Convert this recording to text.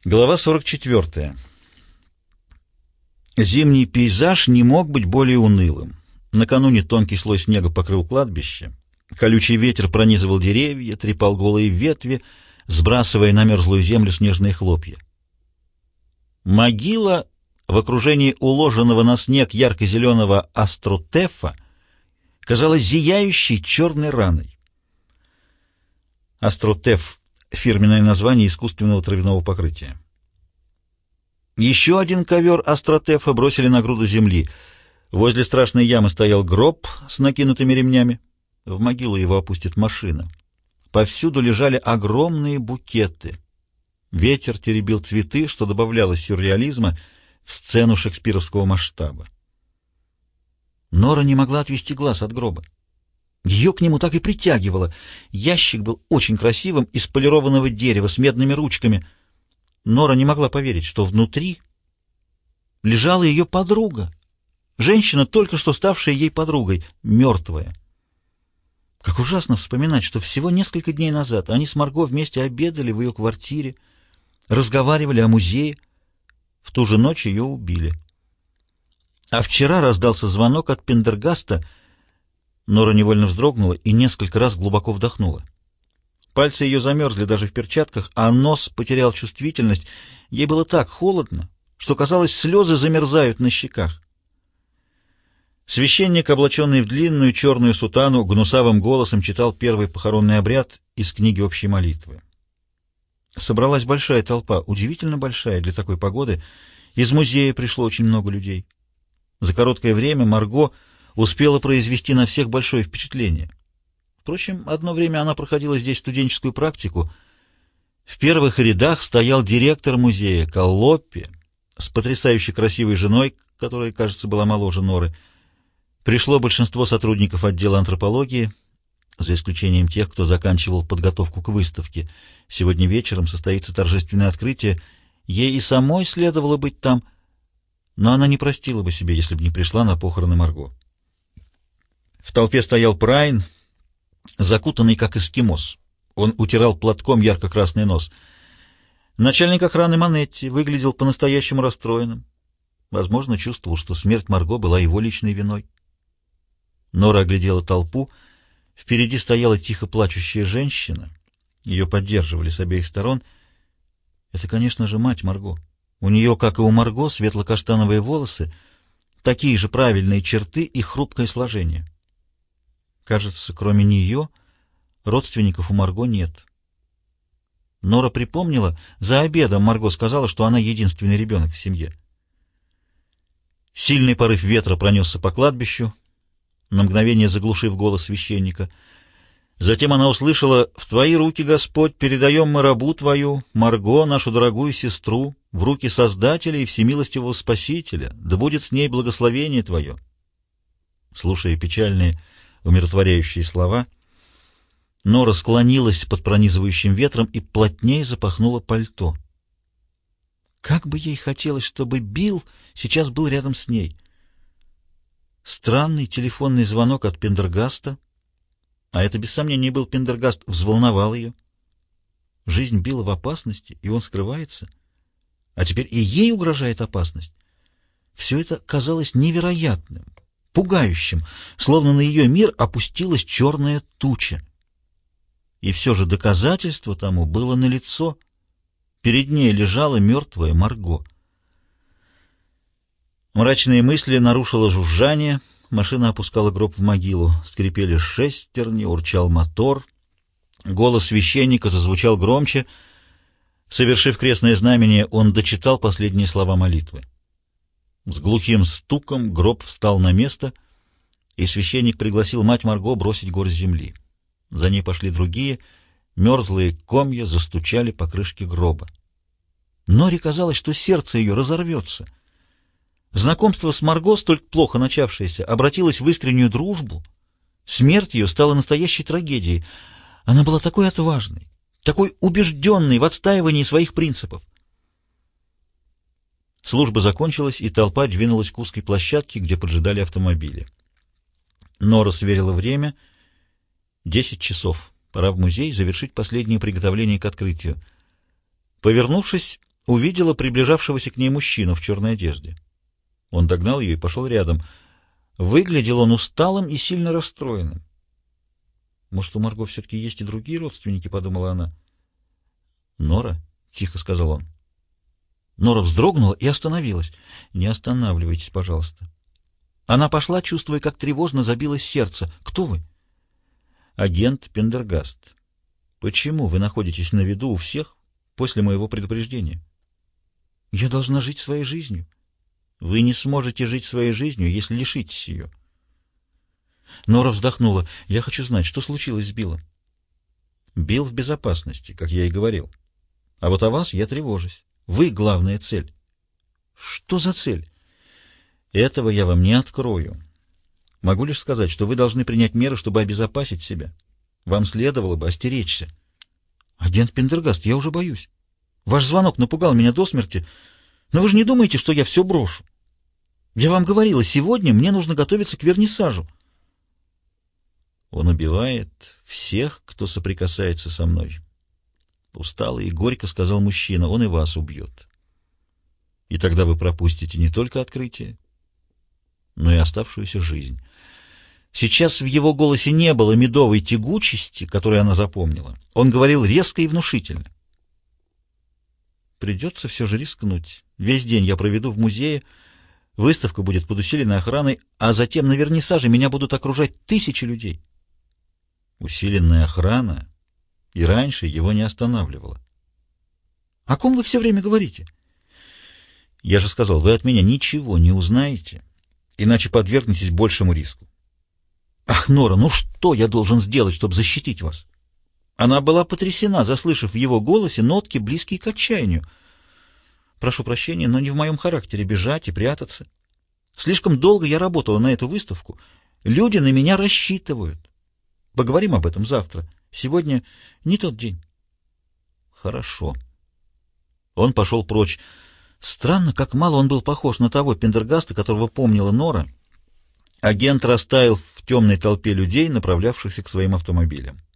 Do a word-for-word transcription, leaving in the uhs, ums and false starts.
Глава сорок четвертая. Зимний пейзаж не мог быть более унылым. Накануне тонкий слой снега покрыл кладбище. Колючий ветер пронизывал деревья, трепал голые ветви, сбрасывая на мерзлую землю снежные хлопья. Могила в окружении уложенного на снег ярко-зеленого астротефа казалась зияющей черной раной. Астротеф — фирменное название искусственного травяного покрытия. Еще один ковер астротефа бросили на груду земли. Возле страшной ямы стоял гроб с накинутыми ремнями. В могилу его опустит машина. Повсюду лежали огромные букеты. Ветер теребил цветы, что добавляло сюрреализма в сцену шекспировского масштаба. Нора не могла отвести глаз от гроба. Ее к нему так и притягивало. Ящик был очень красивым, из полированного дерева, с медными ручками. Нора не могла поверить, что внутри лежала ее подруга. Женщина, только что ставшая ей подругой, мертвая. Как ужасно вспоминать, что всего несколько дней назад они с Марго вместе обедали в ее квартире, разговаривали о музее. В ту же ночь ее убили. А вчера раздался звонок от Пендергаста. Нора невольно вздрогнула и несколько раз глубоко вдохнула. Пальцы ее замерзли даже в перчатках, а нос потерял чувствительность. Ей было так холодно, что, казалось, слезы замерзают на щеках. Священник, облаченный в длинную черную сутану, гнусавым голосом читал первый похоронный обряд из книги общей молитвы. Собралась большая толпа, удивительно большая для такой погоды. Из музея пришло очень много людей. За короткое время Марго успела произвести на всех большое впечатление. Впрочем, одно время она проходила здесь студенческую практику. В первых рядах стоял директор музея Коллоппи с потрясающе красивой женой, которая, кажется, была моложе Норы. Пришло большинство сотрудников отдела антропологии, за исключением тех, кто заканчивал подготовку к выставке. Сегодня вечером состоится торжественное открытие. Ей и самой следовало быть там, но она не простила бы себе, если бы не пришла на похороны Марго. В толпе стоял Прайн, закутанный как эскимос. Он утирал платком ярко-красный нос. Начальник охраны Манетти выглядел по-настоящему расстроенным. Возможно, чувствовал, что смерть Марго была его личной виной. Нора оглядела толпу. Впереди стояла тихо плачущая женщина. Ее поддерживали с обеих сторон. Это, конечно же, мать Марго. У нее, как и у Марго, светло-каштановые волосы, такие же правильные черты и хрупкое сложение. Кажется, кроме нее родственников у Марго нет. Нора припомнила, за обедом Марго сказала, что она единственный ребенок в семье. Сильный порыв ветра пронесся по кладбищу, на мгновение заглушив голос священника. Затем она услышала: «В твои руки, Господь, передаем мы рабу твою, Марго, нашу дорогую сестру, в руки Создателя и всемилостивого Спасителя, да будет с ней благословение твое». Слушая печальные, умиротворяющие слова, Нора склонилась под пронизывающим ветром и плотнее запахнула пальто. Как бы ей хотелось, чтобы Билл сейчас был рядом с ней. Странный телефонный звонок от Пендергаста, а это без сомнения был Пендергаст, взволновал ее. Жизнь Билла в опасности, и он скрывается. А теперь и ей угрожает опасность. Все это казалось невероятным, пугающим, словно на ее мир опустилась черная туча. И все же доказательство тому было налицо. Перед ней лежала мертвая Марго. Мрачные мысли нарушило жужжание. Машина опускала гроб в могилу. Скрипели шестерни, урчал мотор. Голос священника зазвучал громче. Совершив крестное знамение, он дочитал последние слова молитвы. С глухим стуком гроб встал на место, и священник пригласил мать Марго бросить горсть земли. За ней пошли другие. Мерзлые комья застучали по крышке гроба. Норе казалось, что сердце ее разорвется. Знакомство с Марго, столь плохо начавшееся, обратилось в искреннюю дружбу. Смерть ее стала настоящей трагедией. Она была такой отважной, такой убежденной в отстаивании своих принципов. Служба закончилась, и толпа двинулась к узкой площадке, где поджидали автомобили. Нора сверила время. Десять часов. Пора в музей завершить последние приготовления к открытию. Повернувшись, увидела приближавшегося к ней мужчину в черной одежде. Он догнал ее и пошел рядом. Выглядел он усталым и сильно расстроенным. «Может, у Марго все-таки есть и другие родственники?» — подумала она. «Нора?» — тихо сказал он. Нора вздрогнула и остановилась. «Не останавливайтесь, пожалуйста». Она пошла, чувствуя, как тревожно забилось сердце. «Кто вы?» «Агент Пендергаст. Почему вы находитесь на виду у всех после моего предупреждения?» «Я должна жить своей жизнью». «Вы не сможете жить своей жизнью, если лишитесь ее». Нора вздохнула. «Я хочу знать, что случилось с Биллом?» «Билл в безопасности, как я и говорил. А вот о вас я тревожусь. Вы — главная цель». «Что за цель?» «Этого я вам не открою. Могу лишь сказать, что вы должны принять меры, чтобы обезопасить себя. Вам следовало бы остеречься». «Агент Пендергаст, я уже боюсь. Ваш звонок напугал меня до смерти, но вы же не думаете, что я все брошу? Я вам говорила, сегодня мне нужно готовиться к вернисажу». «Он убивает всех, кто соприкасается со мной». Устало и горько сказал мужчина. «Он и вас убьет. И тогда вы пропустите не только открытие, но и оставшуюся жизнь». Сейчас в его голосе не было медовой тягучести, которую она запомнила. Он говорил резко и внушительно. «Придется все же рискнуть. Весь день я проведу в музее, выставка будет под усиленной охраной, а затем на вернисаже меня будут окружать тысячи людей». Усиленная охрана и раньше его не останавливала. «О ком вы все время говорите?» «Я же сказал, вы от меня ничего не узнаете, иначе подвергнетесь большему риску». «Ах, Нора, ну что я должен сделать, чтобы защитить вас?» Она была потрясена, заслышав в его голосе нотки, близкие к отчаянию. «Прошу прощения, но не в моем характере бежать и прятаться. Слишком долго я работала на эту выставку. Люди на меня рассчитывают. Поговорим об этом завтра. Сегодня не тот день». «Хорошо». Он пошел прочь. Странно, как мало он был похож на того Пендергаста, которого помнила Нора. Агент растаял в темной толпе людей, направлявшихся к своим автомобилям.